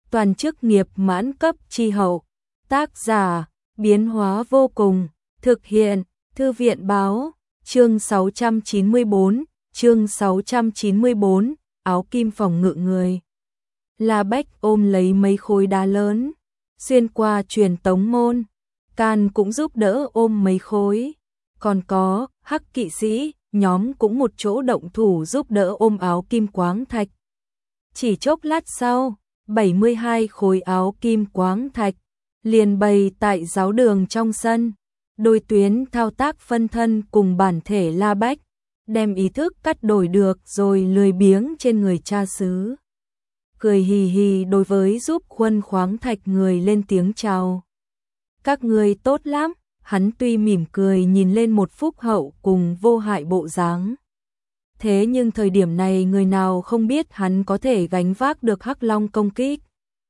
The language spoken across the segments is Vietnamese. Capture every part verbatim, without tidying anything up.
toàn chức nghiệp mãn cấp chi hậu. Tác giả, biến hóa vô cùng, thực hiện, Thư viện báo, chương sáu trăm chín mươi bốn, chương sáu trăm chín mươi bốn, áo kim phòng ngự người. La Bách ôm lấy mấy khối đá lớn, xuyên qua truyền tống môn, Can cũng giúp đỡ ôm mấy khối, còn có Hắc kỵ sĩ, nhóm cũng một chỗ động thủ giúp đỡ ôm áo kim quáng thạch. Chỉ chốc lát sau, bảy mươi hai khối áo kim quáng thạch liền bày tại giáo đường trong sân. Đôi tuyến thao tác phân thân cùng bản thể La Bách, đem ý thức cắt đổi được rồi lười biếng trên người cha xứ. Cười hì hì đối với giúp khuân khoáng thạch người lên tiếng chào. Các người tốt lắm, hắn tuy mỉm cười nhìn lên một phúc hậu cùng vô hại bộ dáng. Thế nhưng thời điểm này người nào không biết hắn có thể gánh vác được Hắc Long công kích.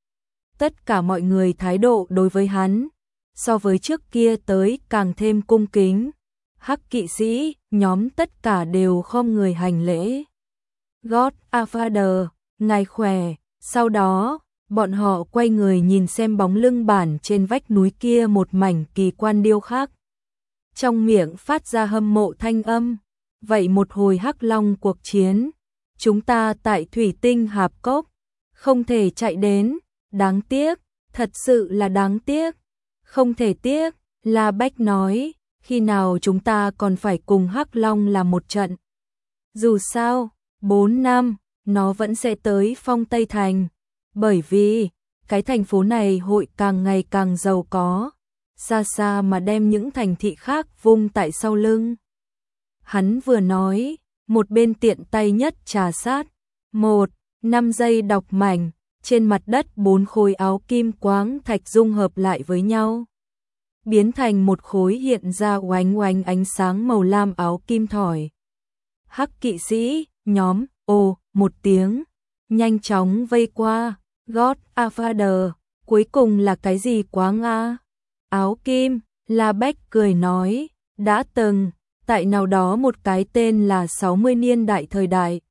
Tất cả mọi người thái độ đối với hắn, so với trước kia tới càng thêm cung kính. Hắc kỵ sĩ, nhóm tất cả đều khom người hành lễ. God a Father, ngài khỏe. Sau đó, bọn họ quay người nhìn xem bóng lưng bản trên vách núi kia một mảnh kỳ quan điêu khắc. Trong miệng phát ra hâm mộ thanh âm. Vậy một hồi Hắc Long cuộc chiến, chúng ta tại Thủy Tinh Hạp Cốc, không thể chạy đến, đáng tiếc, thật sự là đáng tiếc. Không thể tiếc, La Bách nói, khi nào chúng ta còn phải cùng Hắc Long làm một trận. Dù sao, bốn năm, nó vẫn sẽ tới Phong Tây Thành, bởi vì, cái thành phố này hội càng ngày càng giàu có, xa xa mà đem những thành thị khác vung tại sau lưng. Hắn vừa nói, một bên tiện tay nhất trà sát, một, năm giây đọc mảnh, trên mặt đất bốn khối áo kim quáng thạch dung hợp lại với nhau, biến thành một khối hiện ra oánh oánh ánh sáng màu lam áo kim thỏi. Hắc kỵ sĩ, nhóm, ồ, một tiếng, nhanh chóng vây qua, God a Father, cuối cùng là cái gì quáng a? Áo kim, La Bách cười nói, đã từng, tại nào đó một cái tên là sáu mươi niên đại thời đại.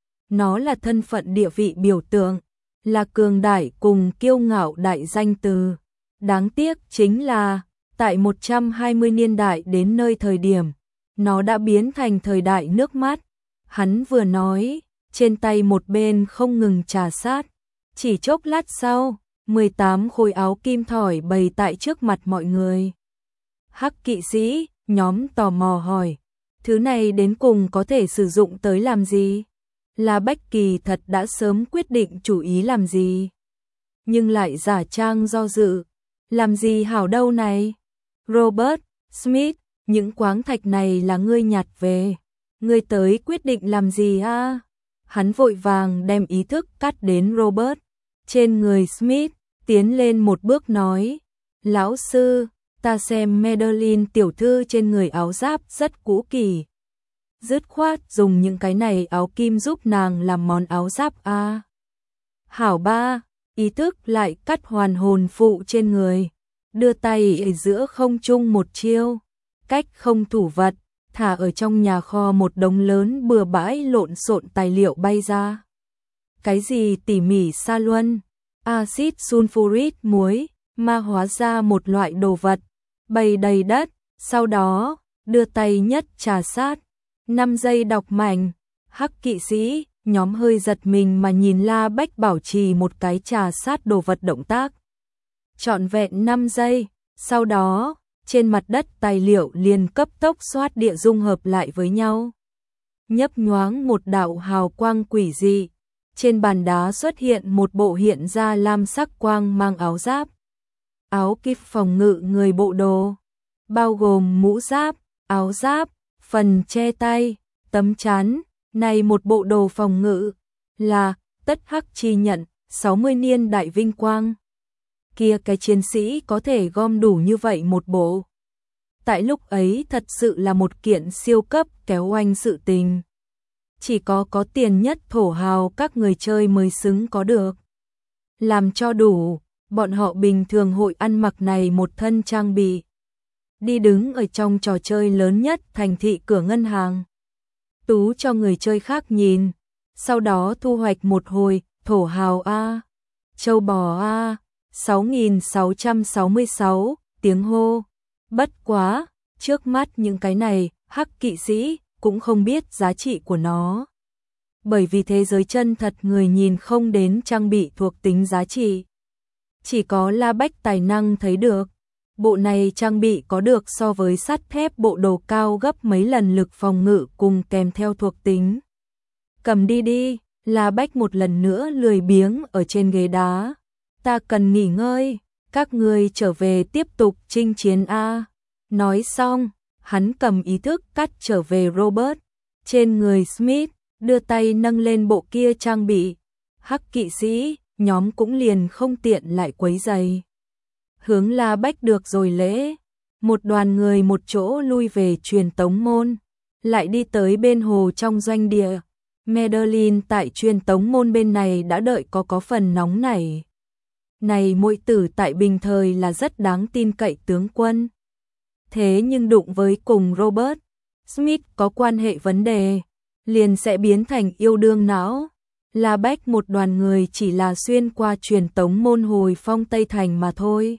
Nó là thân phận địa vị biểu tượng, là cường đại cùng kiêu ngạo đại danh từ. Đáng tiếc chính là, tại một trăm hai mươi niên đại đến nơi thời điểm, nó đã biến thành thời đại nước mắt. Hắn vừa nói, trên tay một bên không ngừng trà sát. Chỉ chốc lát sau, mười tám khối áo kim thỏi bày tại trước mặt mọi người. Hắc kỵ sĩ, nhóm tò mò hỏi, thứ này đến cùng có thể sử dụng tới làm gì? La Bách kỳ thật đã sớm quyết định chủ ý làm gì, nhưng lại giả trang do dự. Làm gì hảo đâu này? Robert, Smith, những quáng thạch này là ngươi nhặt về. Ngươi tới quyết định làm gì a? Hắn vội vàng đem ý thức cắt đến Robert. Trên người Smith, tiến lên một bước nói, lão sư, ta xem Madeline tiểu thư trên người áo giáp rất cũ kỹ. Dứt khoát dùng những cái này áo kim giúp nàng làm món áo giáp a. Hảo ba, ý thức lại cắt hoàn hồn phụ trên người, đưa tay ở giữa không trung một chiêu, cách không thủ vật, thả ở trong nhà kho một đống lớn bừa bãi lộn xộn tài liệu bay ra. Cái gì tỉ mỉ sa luân, axit sulfuric muối, ma hóa ra một loại đồ vật, bày đầy đất, sau đó, đưa tay nhất trà sát, năm giây đọc mảnh. Hắc kỵ sĩ, nhóm hơi giật mình mà nhìn La Bách bảo trì một cái trà sát đồ vật động tác. Trọn vẹn năm giây, sau đó, trên mặt đất tài liệu liền cấp tốc xoát địa dung hợp lại với nhau. Nhấp nhoáng một đạo hào quang quỷ dị, trên bàn đá xuất hiện một bộ hiện ra lam sắc quang mang áo giáp. Áo kíp phòng ngự người bộ đồ, bao gồm mũ giáp, áo giáp, phần che tay, tấm chắn, này một bộ đồ phòng ngự, là tất hắc chi nhận, sáu mươi niên đại vinh quang. Kia cái chiến sĩ có thể gom đủ như vậy một bộ. Tại lúc ấy thật sự là một kiện siêu cấp kéo oanh sự tình. Chỉ có có tiền nhất thổ hào các người chơi mới xứng có được. Làm cho đủ, bọn họ bình thường hội ăn mặc này một thân trang bị. Đi đứng ở trong trò chơi lớn nhất thành thị cửa ngân hàng. Tú cho người chơi khác nhìn, sau đó thu hoạch một hồi, thổ hào a. Châu bò a, sáu nghìn sáu trăm sáu mươi sáu, tiếng hô. Bất quá, trước mắt những cái này, Hắc kỵ sĩ cũng không biết giá trị của nó. Bởi vì thế giới chân thật người nhìn không đến trang bị thuộc tính giá trị. Chỉ có La Bách tài năng thấy được. Bộ này trang bị có được so với sắt thép bộ đồ cao gấp mấy lần lực phòng ngự cùng kèm theo thuộc tính. Cầm đi đi, La Bách một lần nữa lười biếng ở trên ghế đá. Ta cần nghỉ ngơi, các ngươi trở về tiếp tục chinh chiến a. Nói xong, hắn cầm ý thức cắt trở về Robert. Trên người Smith, đưa tay nâng lên bộ kia trang bị. Hắc kỵ sĩ, nhóm cũng liền không tiện lại quấy giày. Hướng La Bách được rồi lễ. Một đoàn người một chỗ lui về truyền tống môn. Lại đi tới bên hồ trong doanh địa. Madeline tại truyền tống môn bên này đã đợi có có phần nóng nảy. Này muội tử tại bình thời là rất đáng tin cậy tướng quân. Thế nhưng đụng với cùng Robert Smith có quan hệ vấn đề, liền sẽ biến thành yêu đương não. La Bách một đoàn người chỉ là xuyên qua truyền tống môn hồi phong Tây Thành mà thôi.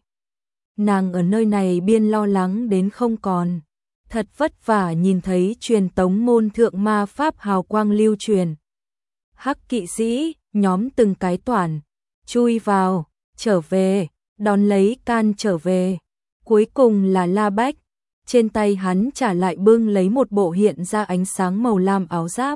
Nàng ở nơi này biên lo lắng đến không còn. Thật vất vả nhìn thấy truyền tống môn thượng ma pháp hào quang lưu truyền. Hắc kỵ sĩ, nhóm từng cái toàn, chui vào, trở về, đón lấy can trở về. Cuối cùng là La Bách. Trên tay hắn trả lại bưng lấy một bộ hiện ra ánh sáng màu lam áo giáp.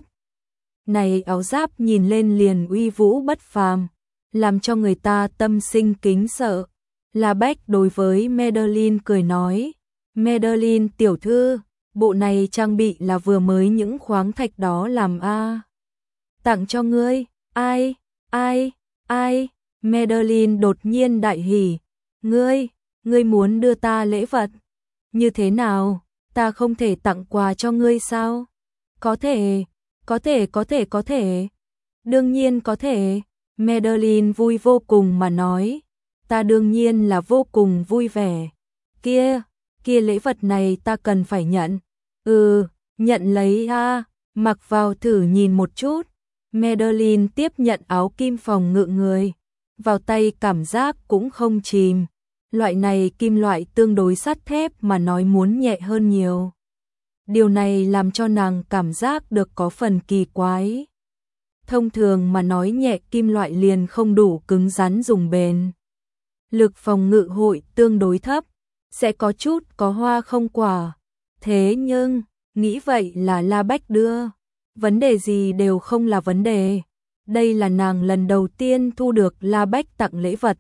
Này áo giáp nhìn lên liền uy vũ bất phàm, làm cho người ta tâm sinh kính sợ. La Bách đối với Madeline cười nói, Madeline tiểu thư, bộ này trang bị là vừa mới những khoáng thạch đó làm a. Tặng cho ngươi, ai, ai, ai, Madeline đột nhiên đại hỉ, ngươi, ngươi muốn đưa ta lễ vật. Như thế nào, ta không thể tặng quà cho ngươi sao? Có thể, có thể, có thể, có thể. Đương nhiên có thể. Madeline vui vô cùng mà nói. Ta đương nhiên là vô cùng vui vẻ. Kia, kia lễ vật này ta cần phải nhận. Ừ, nhận lấy ha, mặc vào thử nhìn một chút. Madeline tiếp nhận áo kim phòng ngự người. Vào tay cảm giác cũng không chìm. Loại này kim loại tương đối sắt thép mà nói muốn nhẹ hơn nhiều. Điều này làm cho nàng cảm giác được có phần kỳ quái. Thông thường mà nói nhẹ kim loại liền không đủ cứng rắn dùng bền. Lực phòng ngự hội tương đối thấp, sẽ có chút có hoa không quả. Thế nhưng, nghĩ vậy là La Bách đưa. Vấn đề gì đều không là vấn đề. Đây là nàng lần đầu tiên thu được La Bách tặng lễ vật.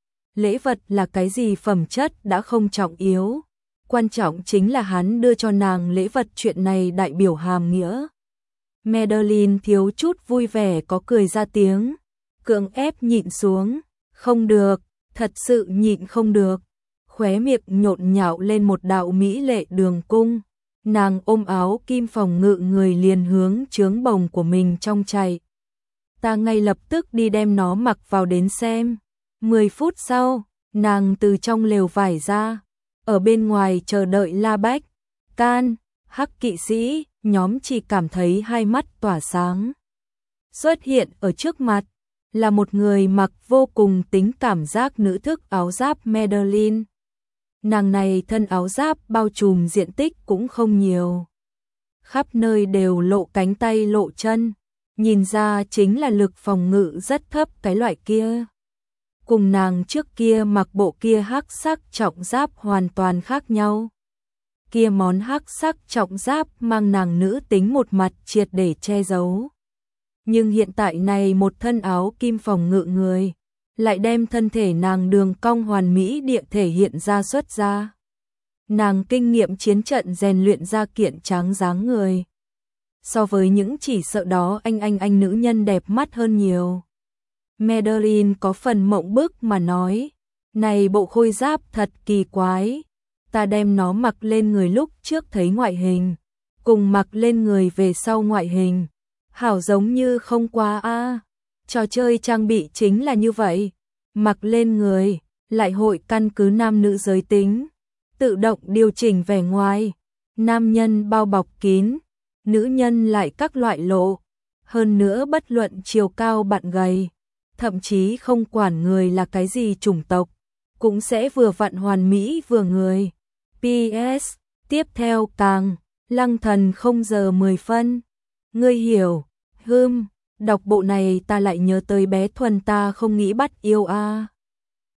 Lễ vật là cái gì phẩm chất đã không trọng yếu. Quan trọng chính là hắn đưa cho nàng lễ vật, chuyện này đại biểu hàm nghĩa. Madeline thiếu chút vui vẻ có cười ra tiếng. Cưỡng ép nhịn xuống. Không được, thật sự nhịn không được. Khóe miệng nhộn nhạo lên một đạo mỹ lệ đường cung. Nàng ôm áo kim phòng ngự người liền hướng trướng bồng của mình trong chạy. Ta ngay lập tức đi đem nó mặc vào đến xem. Mười phút sau, nàng từ trong lều vải ra, ở bên ngoài chờ đợi La Bách. Can, Hắc kỵ sĩ, nhóm chỉ cảm thấy hai mắt tỏa sáng. Xuất hiện ở trước mặt, là một người mặc vô cùng tính cảm giác nữ thức áo giáp Madeline. Nàng này thân áo giáp bao trùm diện tích cũng không nhiều. Khắp nơi đều lộ cánh tay lộ chân, nhìn ra chính là lực phòng ngự rất thấp cái loại kia. Cùng nàng trước kia mặc bộ kia hắc sắc trọng giáp hoàn toàn khác nhau. Kia món hắc sắc trọng giáp mang nàng nữ tính một mặt triệt để che giấu. Nhưng hiện tại này một thân áo kim phòng ngự người, lại đem thân thể nàng đường cong hoàn mỹ địa thể hiện ra xuất ra. Nàng kinh nghiệm chiến trận rèn luyện ra kiện tráng dáng người. So với những chỉ sợ đó anh anh anh nữ nhân đẹp mắt hơn nhiều. Madeline có phần mộng bức mà nói, này bộ khôi giáp thật kỳ quái, ta đem nó mặc lên người lúc trước thấy ngoại hình, cùng mặc lên người về sau ngoại hình, hảo giống như không qua a. Trò chơi trang bị chính là như vậy, mặc lên người, lại hội căn cứ nam nữ giới tính, tự động điều chỉnh vẻ ngoài, nam nhân bao bọc kín, nữ nhân lại các loại lộ, hơn nữa bất luận chiều cao bạn gầy, thậm chí không quản người là cái gì chủng tộc, cũng sẽ vừa vặn hoàn mỹ vừa người. pê ét, tiếp theo càng, Lăng Thần không giờ mười phân. Ngươi hiểu, hưm, đọc bộ này ta lại nhớ tới bé Thuần ta không nghĩ bắt yêu a.